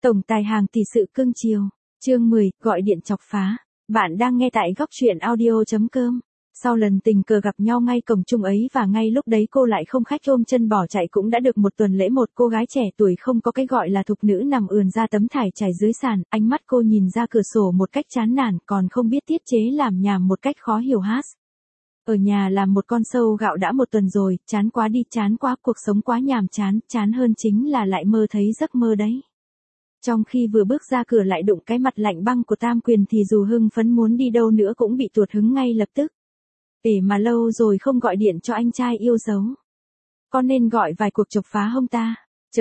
Tổng tài hàng tỷ sự cưng chiều. Chương 10, gọi điện chọc phá. Bạn đang nghe tại góc truyện audio.com. Sau lần tình cờ gặp nhau ngay cổng chung ấy và ngay lúc đấy cô lại không khách ôm chân bỏ chạy cũng đã được một tuần lễ, một cô gái trẻ tuổi không có cái gọi là thục nữ nằm ườn ra tấm thải trải dưới sàn, ánh mắt cô nhìn ra cửa sổ một cách chán nản, còn không biết tiết chế làm nhảm một cách khó hiểu hát. Ở nhà làm một con sâu gạo đã một tuần rồi, chán quá đi, chán quá, cuộc sống quá nhàm chán, chán hơn chính là lại mơ thấy giấc mơ đấy. Trong khi vừa bước ra cửa lại đụng cái mặt lạnh băng của Tam Quyền thì dù hưng phấn muốn đi đâu nữa cũng bị tuột hứng ngay lập tức. Mà lâu rồi không gọi điện cho anh trai yêu dấu. Có nên gọi vài cuộc chọc phá không ta?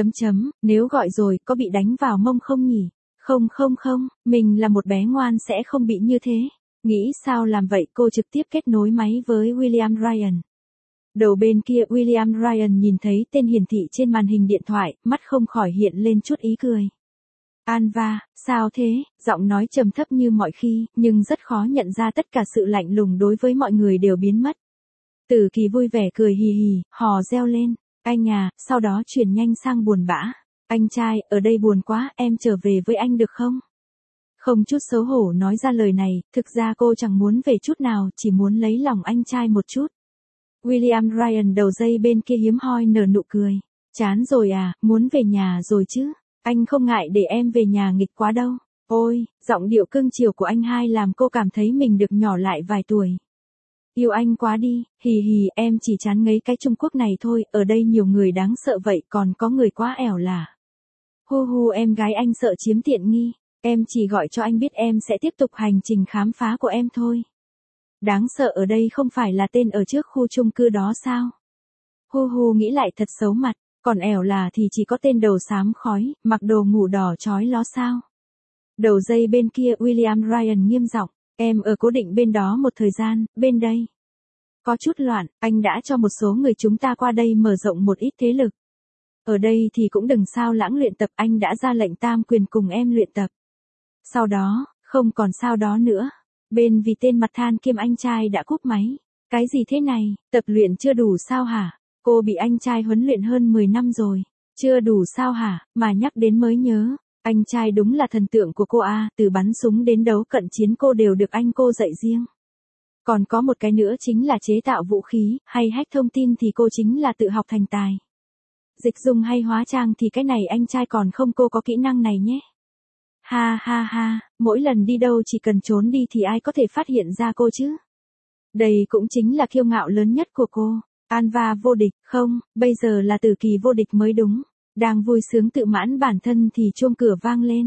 Nếu gọi rồi có bị đánh vào mông không nhỉ? Không, mình là một bé ngoan sẽ không bị như thế. Nghĩ sao làm vậy, cô trực tiếp kết nối máy với William Ryan. Đầu bên kia William Ryan nhìn thấy tên hiển thị trên màn hình điện thoại, mắt không khỏi hiện lên chút ý cười. Anva, sao thế? Giọng nói trầm thấp như mọi khi, nhưng rất khó nhận ra tất cả sự lạnh lùng đối với mọi người đều biến mất. Tử Kỳ vui vẻ cười hì hì, hò reo lên. Anh à, sau đó chuyển nhanh sang buồn bã. Anh trai, ở đây buồn quá, em trở về với anh được không? Không chút xấu hổ nói ra lời này, thực ra cô chẳng muốn về chút nào, chỉ muốn lấy lòng anh trai một chút. William Ryan đầu dây bên kia hiếm hoi nở nụ cười. Chán rồi à, muốn về nhà rồi chứ? Anh không ngại để em về nhà nghịch quá đâu. Ôi, giọng điệu cưng chiều của anh hai làm cô cảm thấy mình được nhỏ lại vài tuổi. Yêu anh quá đi, hì hì, em chỉ chán ngấy cái Trung Quốc này thôi, ở đây nhiều người đáng sợ vậy còn có người quá ẻo lả. Hu hu, em gái anh sợ chiếm tiện nghi, em chỉ gọi cho anh biết em sẽ tiếp tục hành trình khám phá của em thôi. Đáng sợ ở đây không phải là tên ở trước khu chung cư đó sao? Hu hu, nghĩ lại thật xấu mặt. Còn ẻo là thì chỉ có tên đầu xám khói, mặc đồ ngủ đỏ chói ló sao. Đầu dây bên kia William Ryan nghiêm giọng, em ở cố định bên đó một thời gian, bên đây có chút loạn, anh đã cho một số người chúng ta qua đây mở rộng một ít thế lực. Ở đây thì cũng đừng sao lãng luyện tập, anh đã ra lệnh Tam Quyền cùng em luyện tập. Sau đó, không còn sao đó nữa. Bên vì tên mặt than kiêm anh trai đã cúp máy. Cái gì thế này, tập luyện chưa đủ sao hả? Cô bị anh trai huấn luyện hơn 10 năm rồi. Chưa đủ sao hả, mà nhắc đến mới nhớ. Anh trai đúng là thần tượng của cô à, từ bắn súng đến đấu cận chiến cô đều được anh cô dạy riêng. Còn có một cái nữa chính là chế tạo vũ khí, hay hack thông tin thì cô chính là tự học thành tài. Dịch dung hay hóa trang thì cái này anh trai còn không, cô có kỹ năng này nhé. Ha ha ha, mỗi lần đi đâu chỉ cần trốn đi thì ai có thể phát hiện ra cô chứ. Đây cũng chính là kiêu ngạo lớn nhất của cô. Anva vô địch, không, bây giờ là Tử Kỳ vô địch mới đúng. Đang vui sướng tự mãn bản thân thì chuông cửa vang lên.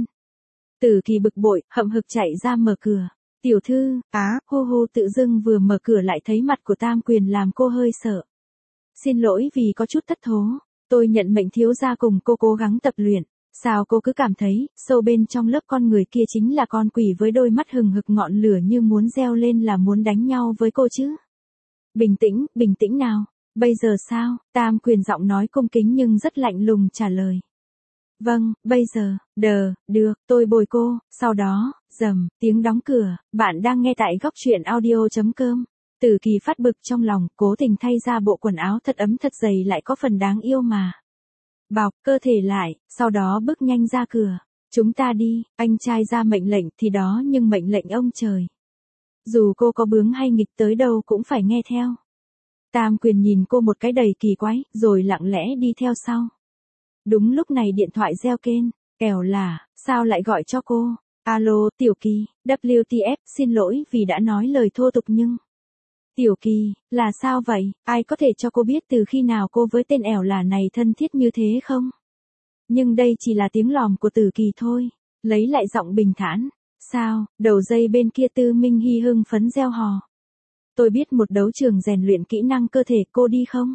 Tử Kỳ bực bội, hậm hực chạy ra mở cửa. Tiểu thư, hô hô, tự dưng vừa mở cửa lại thấy mặt của Tam Quyền làm cô hơi sợ. Xin lỗi vì có chút thất thố, tôi nhận mệnh thiếu gia cùng cô cố gắng tập luyện. Sao cô cứ cảm thấy, sâu bên trong lớp con người kia chính là con quỷ với đôi mắt hừng hực ngọn lửa như muốn reo lên là muốn đánh nhau với cô chứ? Bình tĩnh nào. Bây giờ sao? Tam Quyền giọng nói cung kính nhưng rất lạnh lùng trả lời. Vâng, bây giờ, được, tôi bồi cô, sau đó, rầm, tiếng đóng cửa, bạn đang nghe tại góc truyện audio.com. Tử Kỳ phát bực trong lòng, cố tình thay ra bộ quần áo thật ấm thật dày lại có phần đáng yêu mà. Bọc cơ thể lại, sau đó bước nhanh ra cửa. Chúng ta đi, anh trai ra mệnh lệnh thì đó, nhưng mệnh lệnh ông trời. Dù cô có bướng hay nghịch tới đâu cũng phải nghe theo. Tam Quyền nhìn cô một cái đầy kỳ quái, rồi lặng lẽ đi theo sau. Đúng lúc này điện thoại reo kên, ẻo là, sao lại gọi cho cô? Alo, Tiểu Kỳ, WTF, xin lỗi vì đã nói lời thô tục nhưng... Tiểu Kỳ, là sao vậy? Ai có thể cho cô biết từ khi nào cô với tên ẻo là này thân thiết như thế không? Nhưng đây chỉ là tiếng lòm của Tử Kỳ thôi. Lấy lại giọng bình thản. Sao, đầu dây bên kia Tư Minh Hy hưng phấn reo hò. Tôi biết một đấu trường rèn luyện kỹ năng cơ thể, cô đi không?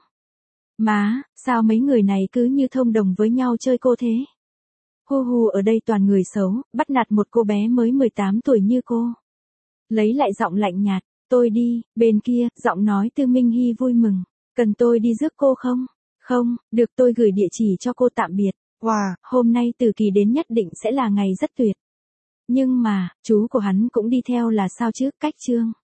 Má, sao mấy người này cứ như thông đồng với nhau chơi cô thế? Hu hu, ở đây toàn người xấu, bắt nạt một cô bé mới 18 tuổi như cô. Lấy lại giọng lạnh nhạt, tôi đi, bên kia, giọng nói Tư Minh Hy vui mừng. Cần tôi đi rước cô không? Không, được, tôi gửi địa chỉ cho cô, tạm biệt. Wow, hôm nay Tử Kỳ đến nhất định sẽ là ngày rất tuyệt. Nhưng mà, chú của hắn cũng đi theo là sao chứ, cách chương.